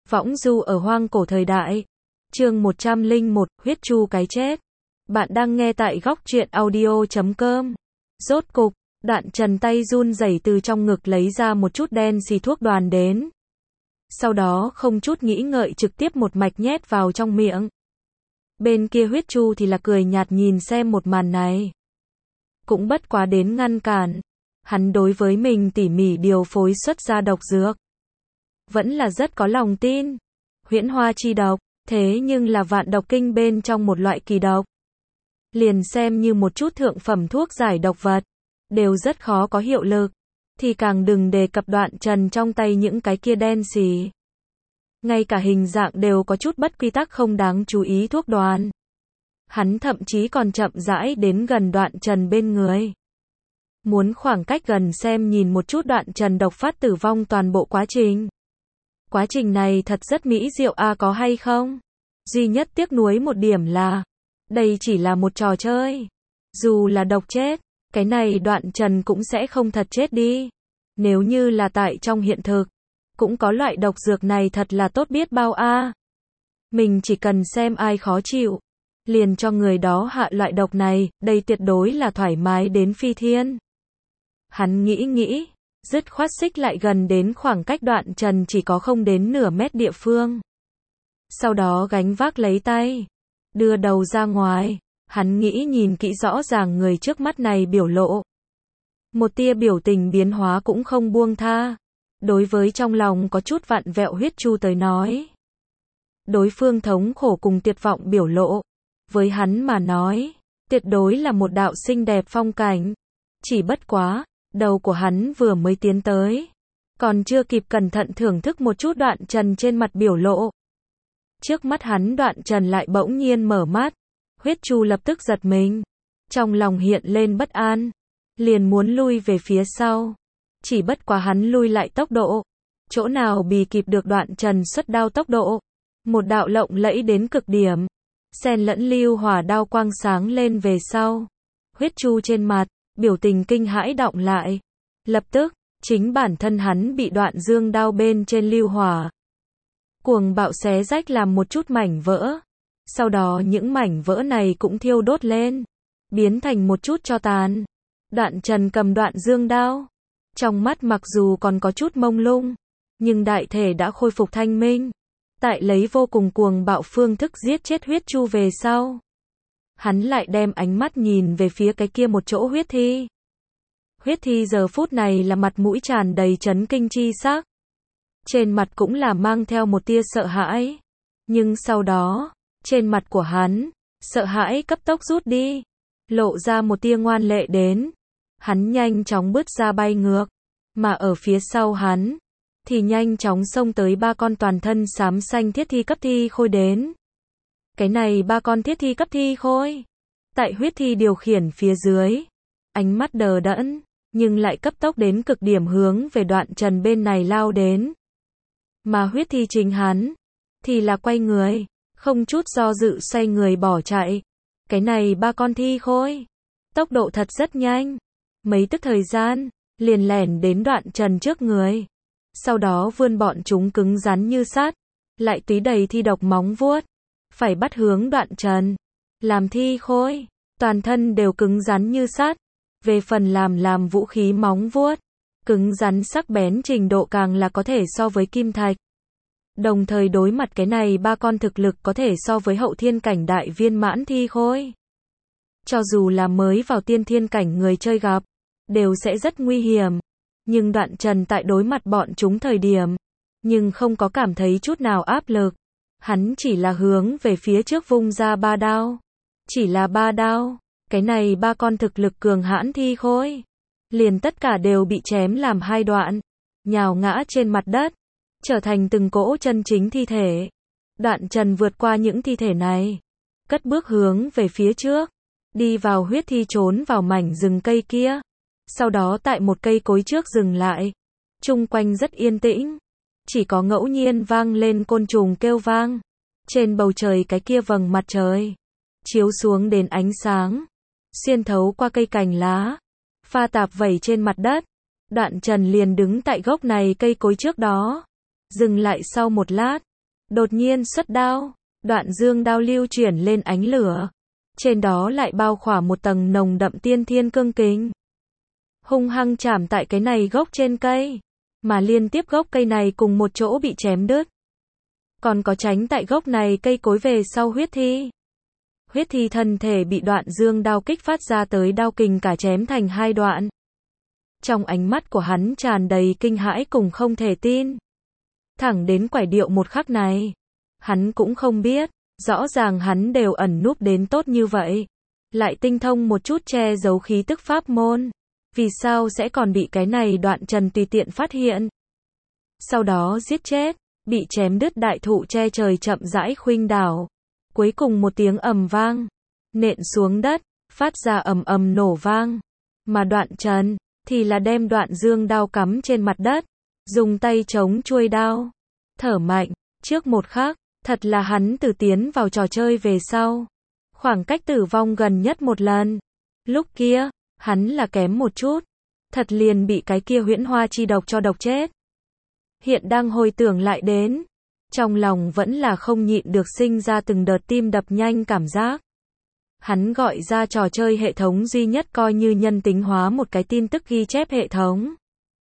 Võng du ở hoang cổ thời đại. Chương 101, huyết chu cái chết. Bạn đang nghe tại góc truyện audio.com. Rốt cục, Đoạn Trần tay run rẩy từ trong ngực lấy ra một chút đen xì thuốc đoàn đến. Sau đó không chút nghĩ ngợi trực tiếp một mạch nhét vào trong miệng. Bên kia huyết chu thì là cười nhạt nhìn xem một màn này. Cũng bất quá đến ngăn cản. Hắn đối với mình tỉ mỉ điều phối xuất ra độc dược. Vẫn là rất có lòng tin. Huyễn hoa chi độc, thế nhưng là vạn độc kinh bên trong một loại kỳ độc. Liền xem như một chút thượng phẩm thuốc giải độc vật, đều rất khó có hiệu lực. Thì càng đừng đề cập Đoạn Trần trong tay những cái kia đen xì. Ngay cả hình dạng đều có chút bất quy tắc không đáng chú ý thuốc đoàn. Hắn thậm chí còn chậm rãi đến gần Đoạn Trần bên người. Muốn khoảng cách gần xem nhìn một chút Đoạn Trần độc phát tử vong toàn bộ quá trình. Quá trình này thật rất mỹ diệu có hay không? Duy nhất tiếc nuối một điểm là, đây chỉ là một trò chơi. Dù là độc chết, cái này Đoạn Trần cũng sẽ không thật chết đi. Nếu như là tại trong hiện thực, cũng có loại độc dược này thật là tốt biết bao Mình chỉ cần xem ai khó chịu, liền cho người đó hạ loại độc này, đây tuyệt đối là thoải mái đến phi thiên. Hắn nghĩ, dứt khoát xích lại gần đến khoảng cách Đoạn Trần chỉ có không đến nửa mét địa phương. Sau đó gánh vác lấy tay, đưa đầu ra ngoài, hắn nghĩ nhìn kỹ rõ ràng người trước mắt này biểu lộ. Một tia biểu tình biến hóa cũng không buông tha. Đối với trong lòng có chút vặn vẹo huyết chu tới nói. Đối phương thống khổ cùng tuyệt vọng biểu lộ. Với hắn mà nói, tuyệt đối là một đạo xinh đẹp phong cảnh. Chỉ bất quá, đầu của hắn vừa mới tiến tới. Còn chưa kịp cẩn thận thưởng thức một chút Đoạn Trần trên mặt biểu lộ. Trước mắt hắn Đoạn Trần lại bỗng nhiên mở mắt. Huyết chu lập tức giật mình. Trong lòng hiện lên bất an. Liền muốn lui về phía sau. Chỉ bất quá hắn lui lại tốc độ. Chỗ nào bì kịp được Đoạn Trần xuất đao tốc độ. Một đạo lộng lẫy đến cực điểm. Xen lẫn lưu hỏa đao quang sáng lên về sau. Huyết chu trên mặt, biểu tình kinh hãi đọng lại. Lập tức, chính bản thân hắn bị đoạn dương đao bên trên lưu hỏa. Cuồng bạo xé rách làm một chút mảnh vỡ. Sau đó những mảnh vỡ này cũng thiêu đốt lên. Biến thành một chút tro tàn. Đoạn Trần cầm đoạn dương đao. Trong mắt mặc dù còn có chút mông lung, nhưng đại thể đã khôi phục thanh minh. Tại lấy vô cùng cuồng bạo phương thức giết chết huyết chu về sau. Hắn lại đem ánh mắt nhìn về phía cái kia một chỗ huyết thi. Huyết thi giờ phút này là mặt mũi tràn đầy chấn kinh chi sắc. Trên mặt cũng là mang theo một tia sợ hãi. Nhưng sau đó, trên mặt của hắn, sợ hãi cấp tốc rút đi. Lộ ra một tia ngoan lệ đến. Hắn nhanh chóng bước ra bay ngược. Mà ở phía sau hắn, thì nhanh chóng xông tới ba con toàn thân xám xanh thiết thi cấp thi khôi đến. Cái này ba con thiết thi cấp thi khôi. Tại huyết thi điều khiển phía dưới. Ánh mắt đờ đẫn, nhưng lại cấp tốc đến cực điểm hướng về Đoạn Trần bên này lao đến. Mà huyết thi chính hắn, thì là quay người, không chút do dự xoay người bỏ chạy. Cái này ba con thi khôi. Tốc độ thật rất nhanh. Mấy tức thời gian, liền lẻn đến Đoạn Trần trước người. Sau đó vươn bọn chúng cứng rắn như sắt, lại túy đầy thi độc móng vuốt, phải bắt hướng Đoạn Trần. Làm thi khôi, toàn thân đều cứng rắn như sắt. Về phần làm vũ khí móng vuốt, cứng rắn sắc bén trình độ càng là có thể so với kim thạch. Đồng thời đối mặt cái này ba con thực lực có thể so với hậu thiên cảnh đại viên mãn thi khôi. Cho dù là mới vào tiên thiên cảnh người chơi gặp, đều sẽ rất nguy hiểm. Nhưng Đoạn Trần tại đối mặt bọn chúng thời điểm, nhưng không có cảm thấy chút nào áp lực. Hắn chỉ là hướng về phía trước vung ra ba đao. Chỉ là ba đao, cái này ba con thực lực cường hãn thi khôi. Liền tất cả đều bị chém làm hai đoạn, nhào ngã trên mặt đất, trở thành từng cỗ chân chính thi thể. Đoạn Trần vượt qua những thi thể này, cất bước hướng về phía trước, đi vào huyết thi trốn vào mảnh rừng cây kia. Sau đó tại một cây cối trước dừng lại. Chung quanh rất yên tĩnh. Chỉ có ngẫu nhiên vang lên côn trùng kêu vang. Trên bầu trời cái kia vầng mặt trời chiếu xuống đến ánh sáng, xuyên thấu qua cây cành lá, pha tạp vẩy trên mặt đất. Đoạn Trần liền đứng tại gốc này cây cối trước đó. Dừng lại sau một lát, Đột nhiên xuất đao, đoạn dương đao lưu chuyển lên ánh lửa. Trên đó lại bao khỏa một tầng nồng đậm tiên thiên cương kình. Hung hăng chạm tại cái này gốc trên cây, mà liên tiếp gốc cây này cùng một chỗ bị chém đứt. Còn có tránh tại gốc này cây cối về sau huyết thi. Huyết thi thân thể bị đoạn dương đao kích phát ra tới đao kình cả chém thành hai đoạn. Trong ánh mắt của hắn tràn đầy kinh hãi cùng không thể tin. Thẳng đến quải điệu một khắc này, hắn cũng không biết, rõ ràng hắn đều ẩn núp đến tốt như vậy, lại tinh thông một chút che giấu khí tức pháp môn, vì sao sẽ còn bị cái này Đoạn Trần tùy tiện phát hiện. Sau đó giết chết, bị chém đứt đại thụ che trời chậm rãi khuynh đảo. Cuối cùng một tiếng ầm vang, nện xuống đất, phát ra ầm ầm nổ vang. Mà Đoạn Trần thì là đem đoạn dương đao cắm trên mặt đất, dùng tay chống chuôi đao, thở mạnh. Trước một khắc, thật là hắn từ tiến vào trò chơi về sau, khoảng cách tử vong gần nhất một lần. Lúc kia, hắn là kém một chút, thật liền bị cái kia huyễn hoa chi độc cho độc chết. Hiện đang hồi tưởng lại đến, trong lòng vẫn là không nhịn được sinh ra từng đợt tim đập nhanh cảm giác. Hắn gọi ra trò chơi hệ thống duy nhất coi như nhân tính hóa một cái tin tức ghi chép hệ thống.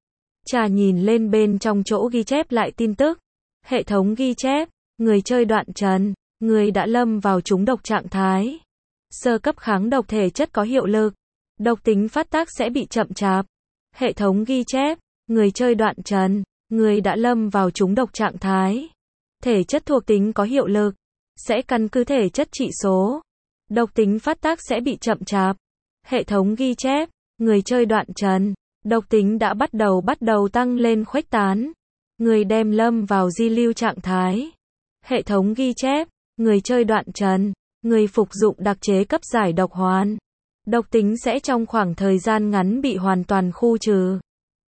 Trà nhìn lên bên trong chỗ ghi chép lại tin tức. Hệ thống ghi chép, người chơi Đoạn Trần, người đã lâm vào trúng độc trạng thái. Sơ cấp kháng độc thể chất có hiệu lực. Độc tính phát tác sẽ bị chậm chạp. Hệ thống ghi chép, người chơi Đoạn Trần, người đã lâm vào trúng độc trạng thái. Thể chất thuộc tính có hiệu lực, sẽ căn cứ thể chất trị số. Độc tính phát tác sẽ bị chậm chạp. Hệ thống ghi chép, người chơi Đoạn Trần, độc tính đã bắt đầu tăng lên khuếch tán. Người đem lâm vào di lưu trạng thái. Hệ thống ghi chép, người chơi Đoạn Trần, người phục dụng đặc chế cấp giải độc hoàn. Độc tính sẽ trong khoảng thời gian ngắn bị hoàn toàn khu trừ.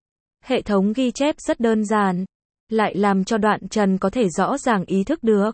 Hệ thống ghi chép rất đơn giản, lại làm cho Đoạn Trần có thể rõ ràng ý thức được.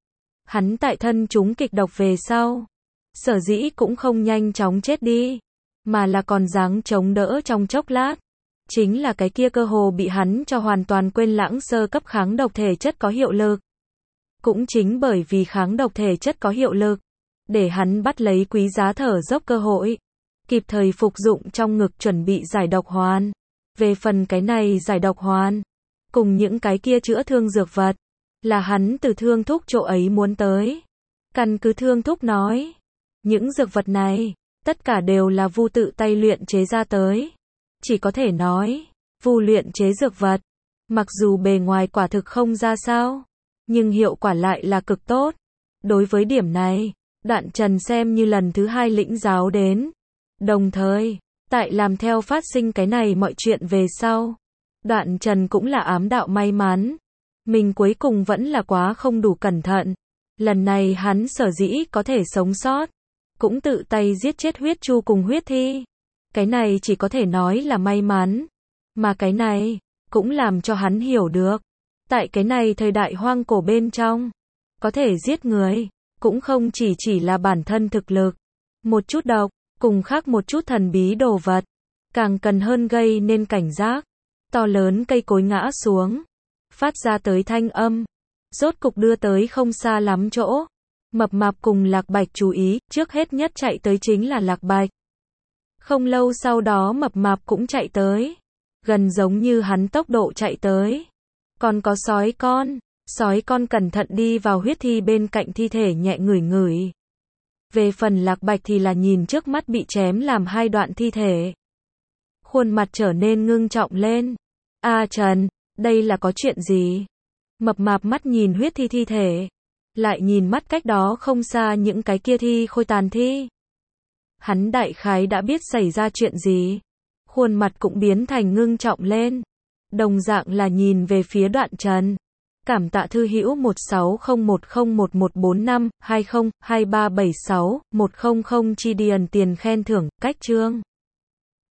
Hắn tại thân chúng kịch độc về sau, sở dĩ cũng không nhanh chóng chết đi, mà là còn dáng chống đỡ trong chốc lát. Chính là cái kia cơ hồ bị hắn cho hoàn toàn quên lãng sơ cấp kháng độc thể chất có hiệu lực. Cũng chính bởi vì kháng độc thể chất có hiệu lực, để hắn bắt lấy quý giá thở dốc cơ hội, kịp thời phục dụng trong ngực chuẩn bị giải độc hoàn. Về phần cái này giải độc hoàn, cùng những cái kia chữa thương dược vật, là hắn từ Thương Thúc chỗ ấy muốn tới. Căn cứ Thương Thúc nói, những dược vật này, tất cả đều là Vu tự tay luyện chế ra tới. Chỉ có thể nói, Vu luyện chế dược vật, mặc dù bề ngoài quả thực không ra sao, nhưng hiệu quả lại là cực tốt. Đối với điểm này, Đoạn Trần xem như lần thứ hai lĩnh giáo đến. Đồng thời, tại làm theo phát sinh cái này mọi chuyện về sau, Đoạn Trần cũng là ám đạo may mắn. Mình cuối cùng vẫn là quá không đủ cẩn thận. Lần này hắn sở dĩ có thể sống sót, cũng tự tay giết chết huyết chu cùng huyết thi. Cái này chỉ có thể nói là may mắn. Mà cái này, cũng làm cho hắn hiểu được. Tại cái này thời đại hoang cổ bên trong, có thể giết người, cũng không chỉ là bản thân thực lực. Một chút độc, cùng khác một chút thần bí đồ vật. Càng cần hơn gây nên cảnh giác. To lớn cây cối ngã xuống, phát ra tới thanh âm. Rốt cục đưa tới không xa lắm chỗ. Mập Mạp cùng Lạc Bạch chú ý, trước hết nhất chạy tới chính là Lạc Bạch. Không lâu sau đó Mập Mạp cũng chạy tới. Gần giống như hắn tốc độ chạy tới. Còn có sói con cẩn thận đi vào huyết thi bên cạnh thi thể nhẹ ngửi ngửi. Về phần Lạc Bạch thì là nhìn trước mắt bị chém làm hai đoạn thi thể. Khuôn mặt trở nên ngưng trọng lên. A Trần, đây là có chuyện gì? Mập Mạp mắt nhìn huyết thi thi thể, lại nhìn mắt cách đó không xa những cái kia thi khôi tàn thi. Hắn đại khái đã biết xảy ra chuyện gì. Khuôn mặt cũng biến thành ngưng trọng lên. Đồng dạng là nhìn về phía Đoạn Trần. Cảm tạ thư hữu 1601011145202376 100 chi điền tiền khen thưởng, cách chương.